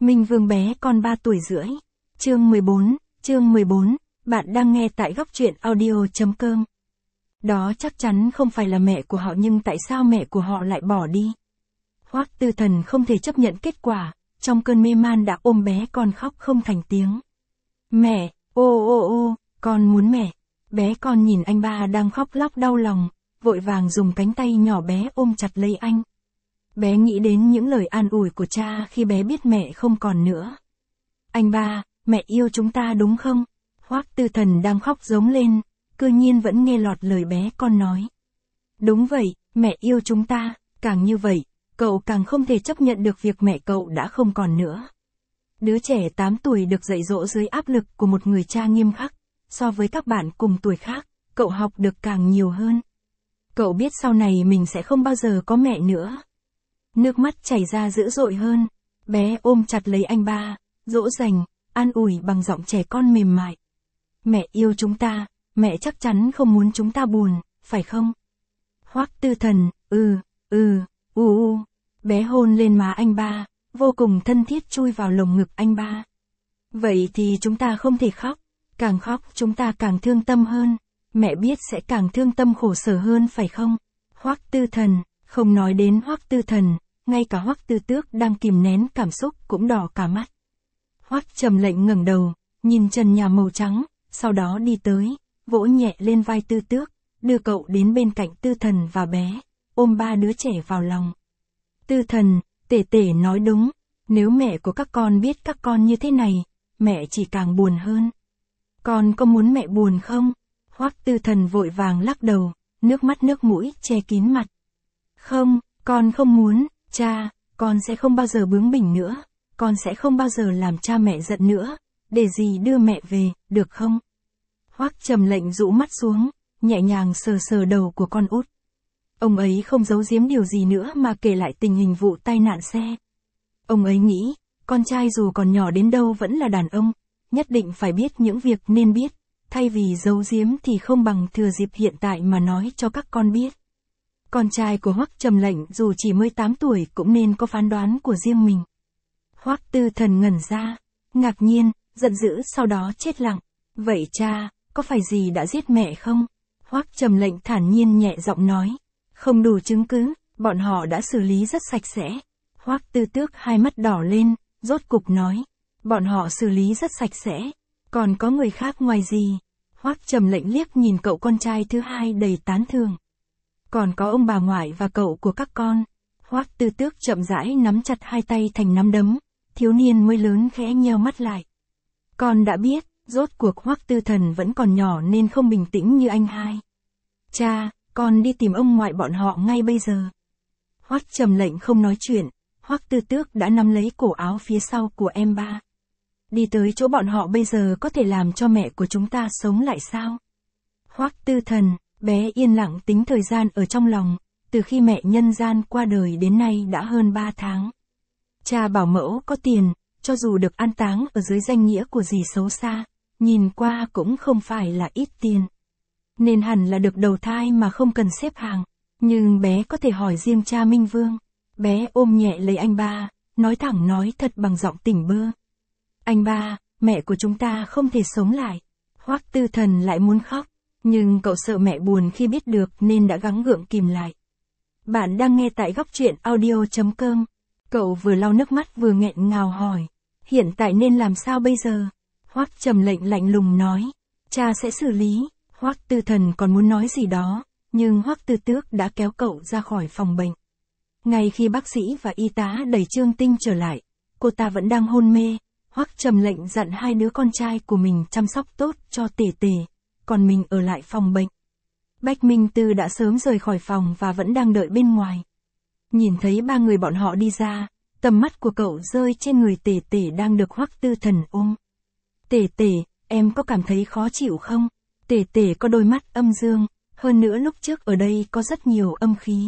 Minh Vương bé con 3 tuổi rưỡi. Chương 14, bạn đang nghe tại góc truyện audio.com. Đó chắc chắn không phải là mẹ của họ, nhưng tại sao mẹ của họ lại bỏ đi? Hoắc Tư Thần không thể chấp nhận kết quả, trong cơn mê man đã ôm bé con khóc không thành tiếng. Mẹ, ô, con muốn mẹ. Bé con nhìn anh ba đang khóc lóc đau lòng, vội vàng dùng cánh tay nhỏ bé ôm chặt lấy anh. Bé nghĩ đến những lời an ủi của cha khi bé biết mẹ không còn nữa. Anh ba, mẹ yêu chúng ta đúng không? Hoắc Tư Thần đang khóc giống lên, cư nhiên vẫn nghe lọt lời bé con nói. Đúng vậy, mẹ yêu chúng ta. Càng như vậy, cậu càng không thể chấp nhận được việc mẹ cậu đã không còn nữa. Đứa trẻ 8 tuổi được dạy dỗ dưới áp lực của một người cha nghiêm khắc, so với các bạn cùng tuổi khác, cậu học được càng nhiều hơn. Cậu biết sau này mình sẽ không bao giờ có mẹ nữa. Nước mắt chảy ra dữ dội hơn, bé ôm chặt lấy anh ba, dỗ dành, an ủi bằng giọng trẻ con mềm mại. Mẹ yêu chúng ta, mẹ chắc chắn không muốn chúng ta buồn, phải không? Hoắc Tư Thần, bé hôn lên má anh ba, vô cùng thân thiết chui vào lồng ngực anh ba. Vậy thì chúng ta không thể khóc, càng khóc chúng ta càng thương tâm hơn, mẹ biết sẽ càng thương tâm khổ sở hơn phải không? Hoắc Tư Thần, không nói đến Hoắc Tư Thần, ngay cả Hoắc Tư Tước đang kìm nén cảm xúc cũng đỏ cả mắt. Hoắc Trầm Lệnh ngẩng đầu, nhìn trần nhà màu trắng, sau đó đi tới, vỗ nhẹ lên vai Tư Tước, đưa cậu đến bên cạnh Tư Thần và bé, ôm ba đứa trẻ vào lòng. Tư Thần, tể tể nói đúng, nếu mẹ của các con biết các con như thế này, mẹ chỉ càng buồn hơn. Con có muốn mẹ buồn không? Hoắc Tư Thần vội vàng lắc đầu, nước mắt nước mũi che kín mặt. Không, con không muốn, cha, con sẽ không bao giờ bướng bỉnh nữa, con sẽ không bao giờ làm cha mẹ giận nữa, để dì đưa mẹ về, được không? Hoắc Trầm Lệnh rũ mắt xuống, nhẹ nhàng sờ sờ đầu của con út. Ông ấy không giấu giếm điều gì nữa mà kể lại tình hình vụ tai nạn xe. Ông ấy nghĩ, con trai dù còn nhỏ đến đâu vẫn là đàn ông, nhất định phải biết những việc nên biết, thay vì giấu giếm thì không bằng thừa dịp hiện tại mà nói cho các con biết. Con trai của Hoắc Trầm Lệnh dù chỉ mới 8 tuổi cũng nên có phán đoán của riêng mình. Hoắc Tư Thần ngẩn ra, ngạc nhiên, giận dữ sau đó chết lặng. Vậy cha, có phải dì đã giết mẹ không? Hoắc Trầm Lệnh thản nhiên nhẹ giọng nói. Không đủ chứng cứ, bọn họ đã xử lý rất sạch sẽ. Hoắc Tư Tước hai mắt đỏ lên, rốt cục nói. Bọn họ xử lý rất sạch sẽ. Còn có người khác ngoài dì? Hoắc Trầm Lệnh liếc nhìn cậu con trai thứ hai đầy tán thưởng. Còn có ông bà ngoại và cậu của các con. Hoắc Tư Tước chậm rãi nắm chặt hai tay thành nắm đấm, thiếu niên mới lớn khẽ nheo mắt lại. Con đã biết, rốt cuộc Hoắc Tư Thần vẫn còn nhỏ nên không bình tĩnh như anh hai. Cha, con đi tìm ông ngoại bọn họ ngay bây giờ. Hoắc Trầm Lệnh không nói chuyện, Hoắc Tư Tước đã nắm lấy cổ áo phía sau của em ba. Đi tới chỗ bọn họ bây giờ có thể làm cho mẹ của chúng ta sống lại sao? Hoắc Tư Thần, bé yên lặng tính thời gian ở trong lòng, từ khi mẹ nhân gian qua đời đến nay đã hơn 3 tháng. Cha bảo mẫu có tiền, cho dù được an táng ở dưới danh nghĩa của dì xấu xa, nhìn qua cũng không phải là ít tiền. Nên hẳn là được đầu thai mà không cần xếp hàng, nhưng bé có thể hỏi riêng cha Minh Vương. Bé ôm nhẹ lấy anh ba, nói thẳng nói thật bằng giọng tỉnh bơ. Anh ba, mẹ của chúng ta không thể sống lại. Hoắc Tư Thần lại muốn khóc, nhưng cậu sợ mẹ buồn khi biết được nên đã gắng gượng kìm lại. Bạn đang nghe tại góc truyện audio.com. Cậu vừa lau nước mắt vừa nghẹn ngào hỏi. Hiện tại nên làm sao bây giờ? Hoắc Trầm Lệnh lạnh lùng nói. Cha sẽ xử lý. Hoắc Tư Thần còn muốn nói gì đó, nhưng Hoắc Tư Tước đã kéo cậu ra khỏi phòng bệnh. Ngay khi bác sĩ và y tá đẩy Trương Tinh trở lại, cô ta vẫn đang hôn mê. Hoắc Trầm Lệnh dặn hai đứa con trai của mình chăm sóc tốt cho tể tể, còn mình ở lại phòng bệnh. Bách Minh Tư đã sớm rời khỏi phòng và vẫn đang đợi bên ngoài. Nhìn thấy ba người bọn họ đi ra, tầm mắt của cậu rơi trên người tể tể đang được Hoắc Tư Thần ôm. Tể tể, em có cảm thấy khó chịu không? Tể tể có đôi mắt âm dương, hơn nữa lúc trước ở đây có rất nhiều âm khí.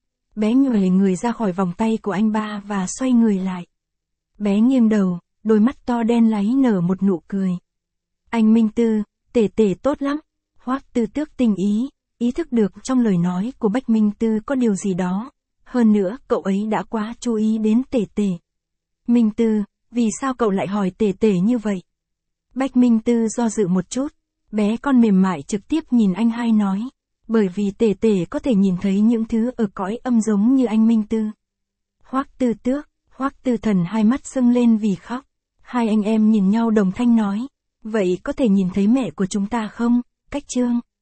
Bé nhòi người ra khỏi vòng tay của anh ba và xoay người lại. Bé nghiêng đầu, đôi mắt to đen láy nở một nụ cười. Anh Minh Tư, tể tể tốt lắm. Hoắc Tư Tước tinh ý thức được trong lời nói của Bách Minh Tư có điều gì đó. Hơn nữa, cậu ấy đã quá chú ý đến tể tể. Minh Tư, Vì sao cậu lại hỏi tể tể như vậy? Bách Minh Tư do dự một chút, bé con mềm mại trực tiếp nhìn anh hai nói. Bởi vì tể tể có thể nhìn thấy những thứ ở cõi âm giống như anh Minh Tư. Hoắc Tư Tước, Hoắc Tư Thần hai mắt sưng lên vì khóc. Hai anh em nhìn nhau đồng thanh nói. Vậy có thể nhìn thấy mẹ của chúng ta không, Cách Trương?